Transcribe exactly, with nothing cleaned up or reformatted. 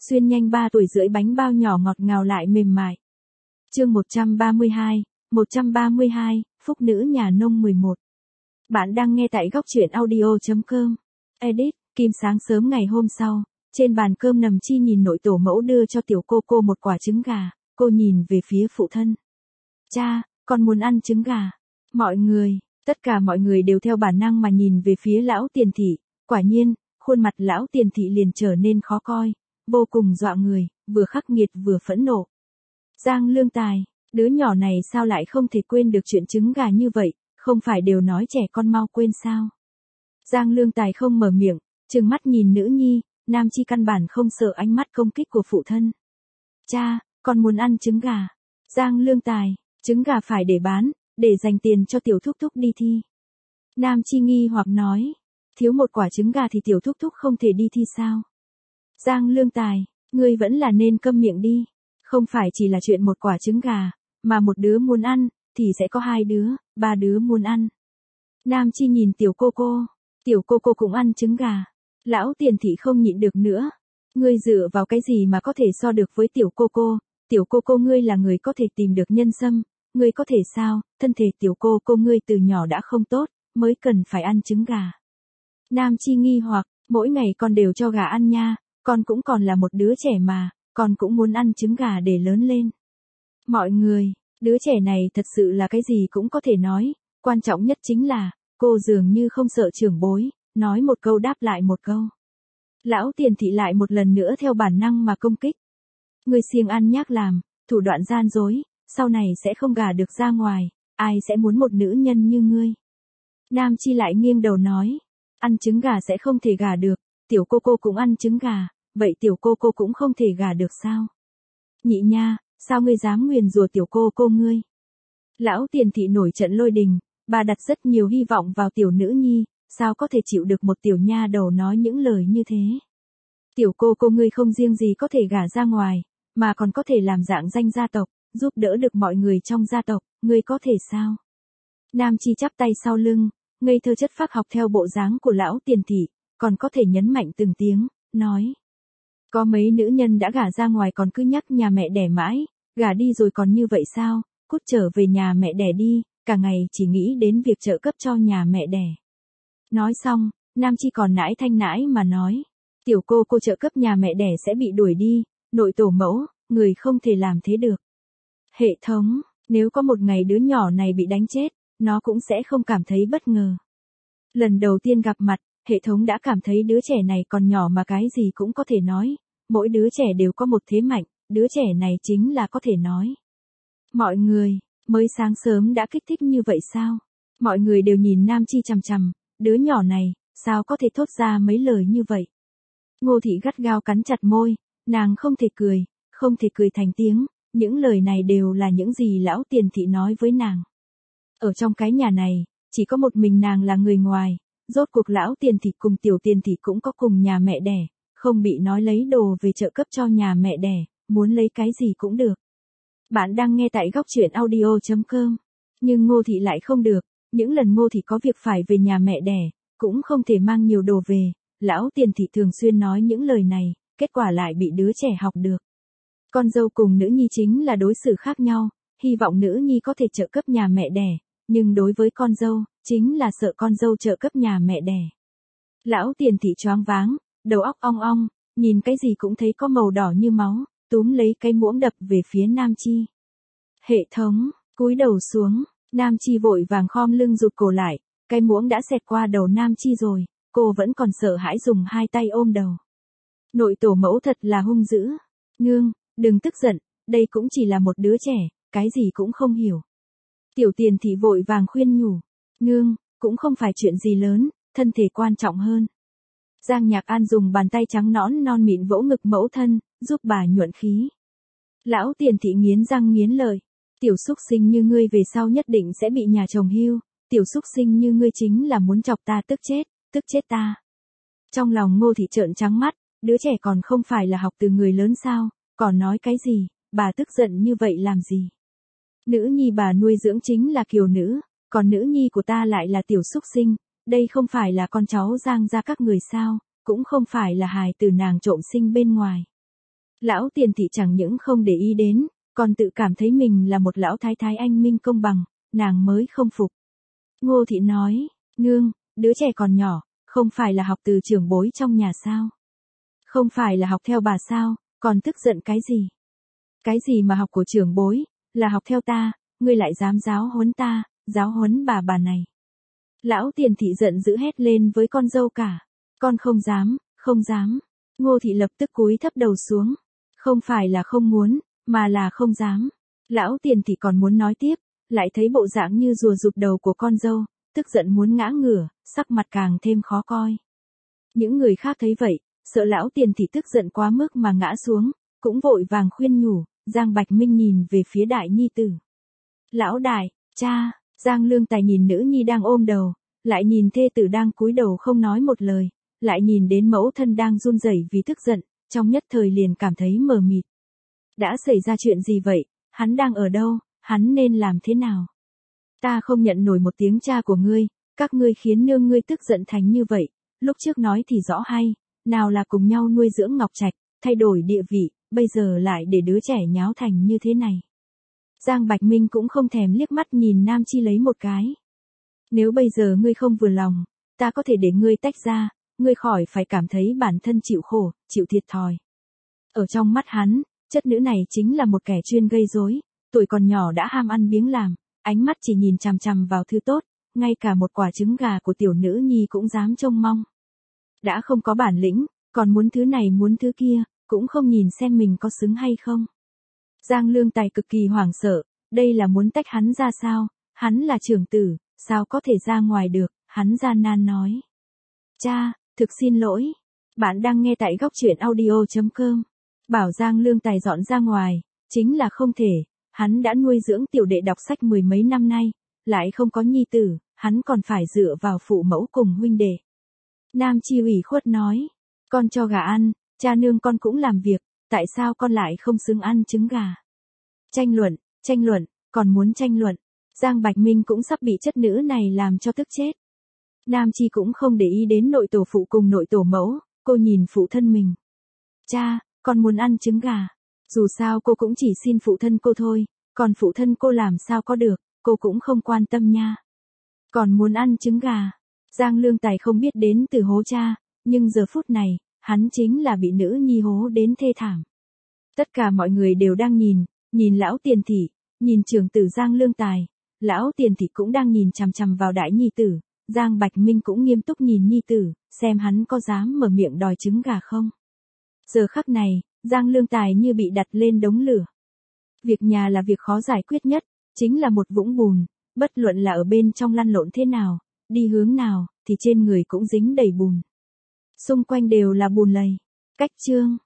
xuyên nhanh ba tuổi rưỡi bánh bao nhỏ ngọt ngào lại mềm mại. Chương một trăm ba mươi hai, một trăm ba mươi hai, Phúc nữ nhà nông mười một. Bạn đang nghe tại góc truyện audio chấm com. Edit, Kim. Sáng sớm ngày hôm sau, trên bàn cơm nằm Chi nhìn nội tổ mẫu đưa cho tiểu cô cô một quả trứng gà, cô nhìn về phía phụ thân. Cha, con muốn ăn trứng gà. Mọi người, tất cả mọi người đều theo bản năng mà nhìn về phía lão tiền thị, quả nhiên, khuôn mặt lão tiền thị liền trở nên khó coi, vô cùng dọa người, vừa khắc nghiệt vừa phẫn nộ. Giang Lương Tài, đứa nhỏ này sao lại không thể quên được chuyện trứng gà như vậy, không phải đều nói trẻ con mau quên sao? Giang Lương Tài không mở miệng, trừng mắt nhìn nữ nhi, Nam Chi căn bản không sợ ánh mắt công kích của phụ thân. Cha, con muốn ăn trứng gà. Giang Lương Tài, trứng gà phải để bán, để dành tiền cho tiểu thúc thúc đi thi. Nam Chi nghi hoặc nói, thiếu một quả trứng gà thì tiểu thúc thúc không thể đi thi sao? Giang Lương Tài, ngươi vẫn là nên câm miệng đi. Không phải chỉ là chuyện một quả trứng gà, mà một đứa muốn ăn, thì sẽ có hai đứa, ba đứa muốn ăn. Nam Chi nhìn tiểu cô cô, tiểu cô cô cũng ăn trứng gà. Lão tiền thị không nhịn được nữa. Ngươi dựa vào cái gì mà có thể so được với tiểu cô cô, tiểu cô cô ngươi là người có thể tìm được nhân sâm, ngươi có thể sao, thân thể tiểu cô cô ngươi từ nhỏ đã không tốt, mới cần phải ăn trứng gà. Nam Chi nghi hoặc, mỗi ngày con đều cho gà ăn nha, con cũng còn là một đứa trẻ mà, con cũng muốn ăn trứng gà để lớn lên. Mọi người, đứa trẻ này thật sự là cái gì cũng có thể nói, quan trọng nhất chính là, cô dường như không sợ trưởng bối, nói một câu đáp lại một câu. Lão tiền thị lại một lần nữa theo bản năng mà công kích. Ngươi siêng ăn nhác làm, thủ đoạn gian dối, sau này sẽ không gả được ra ngoài, ai sẽ muốn một nữ nhân như ngươi. Nam Chi lại nghiêng đầu nói, ăn trứng gà sẽ không thể gả được, tiểu cô cô cũng ăn trứng gà, vậy tiểu cô cô cũng không thể gả được sao? Nhị nha, sao ngươi dám nguyền rủa tiểu cô cô ngươi? Lão tiền thị nổi trận lôi đình, bà đặt rất nhiều hy vọng vào tiểu nữ nhi, sao có thể chịu được một tiểu nha đầu nói những lời như thế? Tiểu cô cô ngươi không riêng gì có thể gả ra ngoài, mà còn có thể làm dạng danh gia tộc, giúp đỡ được mọi người trong gia tộc, ngươi có thể sao? Nam Chi chắp tay sau lưng, ngây thơ chất phác học theo bộ dáng của lão tiền thị, còn có thể nhấn mạnh từng tiếng, nói. Có mấy nữ nhân đã gả ra ngoài còn cứ nhắc nhà mẹ đẻ mãi, gả đi rồi còn như vậy sao, cút trở về nhà mẹ đẻ đi, cả ngày chỉ nghĩ đến việc trợ cấp cho nhà mẹ đẻ. Nói xong, Nam Chi còn nãi thanh nãi mà nói, tiểu cô cô trợ cấp nhà mẹ đẻ sẽ bị đuổi đi, nội tổ mẫu, người không thể làm thế được. Hệ thống, nếu có một ngày đứa nhỏ này bị đánh chết, nó cũng sẽ không cảm thấy bất ngờ. Lần đầu tiên gặp mặt, hệ thống đã cảm thấy đứa trẻ này còn nhỏ mà cái gì cũng có thể nói, mỗi đứa trẻ đều có một thế mạnh, đứa trẻ này chính là có thể nói. Mọi người, mới sáng sớm đã kích thích như vậy sao? Mọi người đều nhìn Nam Chi chằm chằm, đứa nhỏ này, sao có thể thốt ra mấy lời như vậy? Ngô Thị gắt gao cắn chặt môi, nàng không thể cười, không thể cười thành tiếng, những lời này đều là những gì lão tiền thị nói với nàng. Ở trong cái nhà này, chỉ có một mình nàng là người ngoài, rốt cuộc lão tiền thị cùng tiểu tiền thị cũng có cùng nhà mẹ đẻ, không bị nói lấy đồ về trợ cấp cho nhà mẹ đẻ, muốn lấy cái gì cũng được. Bạn đang nghe tại góc truyện audio chấm com, nhưng Ngô Thị lại không được, những lần Ngô Thị có việc phải về nhà mẹ đẻ, cũng không thể mang nhiều đồ về, lão tiền thị thường xuyên nói những lời này, kết quả lại bị đứa trẻ học được. Con dâu cùng nữ nhi chính là đối xử khác nhau, hy vọng nữ nhi có thể trợ cấp nhà mẹ đẻ, nhưng đối với con dâu, chính là sợ con dâu trợ cấp nhà mẹ đẻ. Lão tiền thị choáng váng, đầu óc ong ong, nhìn cái gì cũng thấy có màu đỏ như máu, túm lấy cái muỗng đập về phía Nam Chi. Hệ thống, cúi đầu xuống, Nam Chi vội vàng khom lưng rụt cổ lại, cái muỗng đã xẹt qua đầu Nam Chi rồi, cô vẫn còn sợ hãi dùng hai tay ôm đầu. Nội tổ mẫu thật là hung dữ. Nương, đừng tức giận, đây cũng chỉ là một đứa trẻ, cái gì cũng không hiểu. Tiểu tiền thị vội vàng khuyên nhủ. Nương, cũng không phải chuyện gì lớn, thân thể quan trọng hơn. Giang Nhạc An dùng bàn tay trắng nõn non mịn vỗ ngực mẫu thân, giúp bà nhuận khí. Lão tiền thị nghiến răng nghiến lợi. Tiểu xúc sinh như ngươi về sau nhất định sẽ bị nhà chồng hưu, tiểu xúc sinh như ngươi chính là muốn chọc ta tức chết, tức chết ta. Trong lòng Ngô Thị trợn trắng mắt, đứa trẻ còn không phải là học từ người lớn sao, còn nói cái gì, bà tức giận như vậy làm gì. Nữ nhi bà nuôi dưỡng chính là kiều nữ, còn nữ nhi của ta lại là tiểu xúc sinh, đây không phải là con cháu Giang gia các người sao, cũng không phải là hài từ nàng trộm sinh bên ngoài. Lão tiền thị chẳng những không để ý đến, còn tự cảm thấy mình là một lão thái thái anh minh công bằng, nàng mới không phục. Ngô thị nói, nương, đứa trẻ còn nhỏ, không phải là học từ trưởng bối trong nhà sao? Không phải là học theo bà sao, còn tức giận cái gì? Cái gì mà học của trưởng bối, là học theo ta, ngươi lại dám giáo huấn ta, giáo huấn bà bà này. Lão tiền thị giận dữ hét lên với con dâu cả, con không dám, không dám. Ngô thị lập tức cúi thấp đầu xuống, không phải là không muốn, mà là không dám. Lão tiền thị còn muốn nói tiếp, lại thấy bộ dạng như rùa rụt đầu của con dâu, tức giận muốn ngã ngửa, sắc mặt càng thêm khó coi. Những người khác thấy vậy, sợ lão tiền thị tức giận quá mức mà ngã xuống, cũng vội vàng khuyên nhủ. Giang Bạch Minh nhìn về phía đại nhi tử. Lão đại, cha. Giang Lương Tài nhìn nữ nhi đang ôm đầu, lại nhìn thê tử đang cúi đầu không nói một lời, lại nhìn đến mẫu thân đang run rẩy vì tức giận, trong nhất thời liền cảm thấy mờ mịt. Đã xảy ra chuyện gì vậy, hắn đang ở đâu, hắn nên làm thế nào? Ta không nhận nổi một tiếng cha của ngươi, các ngươi khiến nương ngươi tức giận thành như vậy, lúc trước nói thì rõ hay, nào là cùng nhau nuôi dưỡng Ngọc Trạch, thay đổi địa vị, bây giờ lại để đứa trẻ nháo thành như thế này. Giang Bạch Minh cũng không thèm liếc mắt nhìn Nam Chi lấy một cái. Nếu bây giờ ngươi không vừa lòng, ta có thể để ngươi tách ra, ngươi khỏi phải cảm thấy bản thân chịu khổ, chịu thiệt thòi. Ở trong mắt hắn, chất nữ này chính là một kẻ chuyên gây rối, tuổi còn nhỏ đã ham ăn biếng làm, ánh mắt chỉ nhìn chằm chằm vào thứ tốt, ngay cả một quả trứng gà của tiểu nữ nhi cũng dám trông mong. Đã không có bản lĩnh, còn muốn thứ này muốn thứ kia, cũng không nhìn xem mình có xứng hay không. Giang Lương Tài cực kỳ hoảng sợ, đây là muốn tách hắn ra sao, hắn là trưởng tử, sao có thể ra ngoài được, hắn gian nan nói. Cha, thực xin lỗi, bạn đang nghe tại góc truyện audio chấm com. Bảo Giang Lương Tài dọn ra ngoài, chính là không thể, hắn đã nuôi dưỡng tiểu đệ đọc sách mười mấy năm nay, lại không có nhi tử, hắn còn phải dựa vào phụ mẫu cùng huynh đệ. Nam Chi ủy khuất nói, con cho gà ăn, cha nương con cũng làm việc, tại sao con lại không xứng ăn trứng gà? Tranh luận, tranh luận, còn muốn tranh luận, Giang Bạch Minh cũng sắp bị chất nữ này làm cho tức chết. Nam Chi cũng không để ý đến nội tổ phụ cùng nội tổ mẫu, cô nhìn phụ thân mình. Cha, con muốn ăn trứng gà. Dù sao cô cũng chỉ xin phụ thân cô thôi, còn phụ thân cô làm sao có được, cô cũng không quan tâm nha. Còn muốn ăn trứng gà. Giang Lương Tài không biết đến từ hố cha, nhưng giờ phút này, hắn chính là bị nữ nhi hố đến thê thảm. Tất cả mọi người đều đang nhìn, nhìn lão tiền thị, nhìn trưởng tử Giang Lương Tài, lão tiền thị cũng đang nhìn chằm chằm vào đại nhi tử, Giang Bạch Minh cũng nghiêm túc nhìn nhi tử, xem hắn có dám mở miệng đòi trứng gà không. Giờ khắc này, Giang Lương Tài như bị đặt lên đống lửa. Việc nhà là việc khó giải quyết nhất, chính là một vũng bùn, bất luận là ở bên trong lăn lộn thế nào, đi hướng nào, thì trên người cũng dính đầy bùn. Xung quanh đều là bùn lầy. Cách chương